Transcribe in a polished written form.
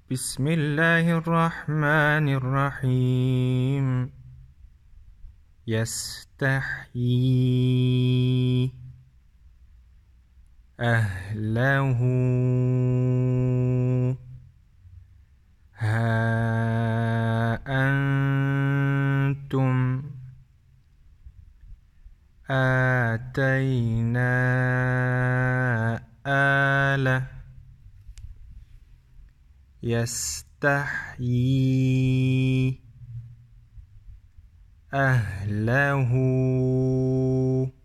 بسم الله الرحمن الرحيم. يستحيي أهله. ها أنتم آتينا آله. يستحيي أهله.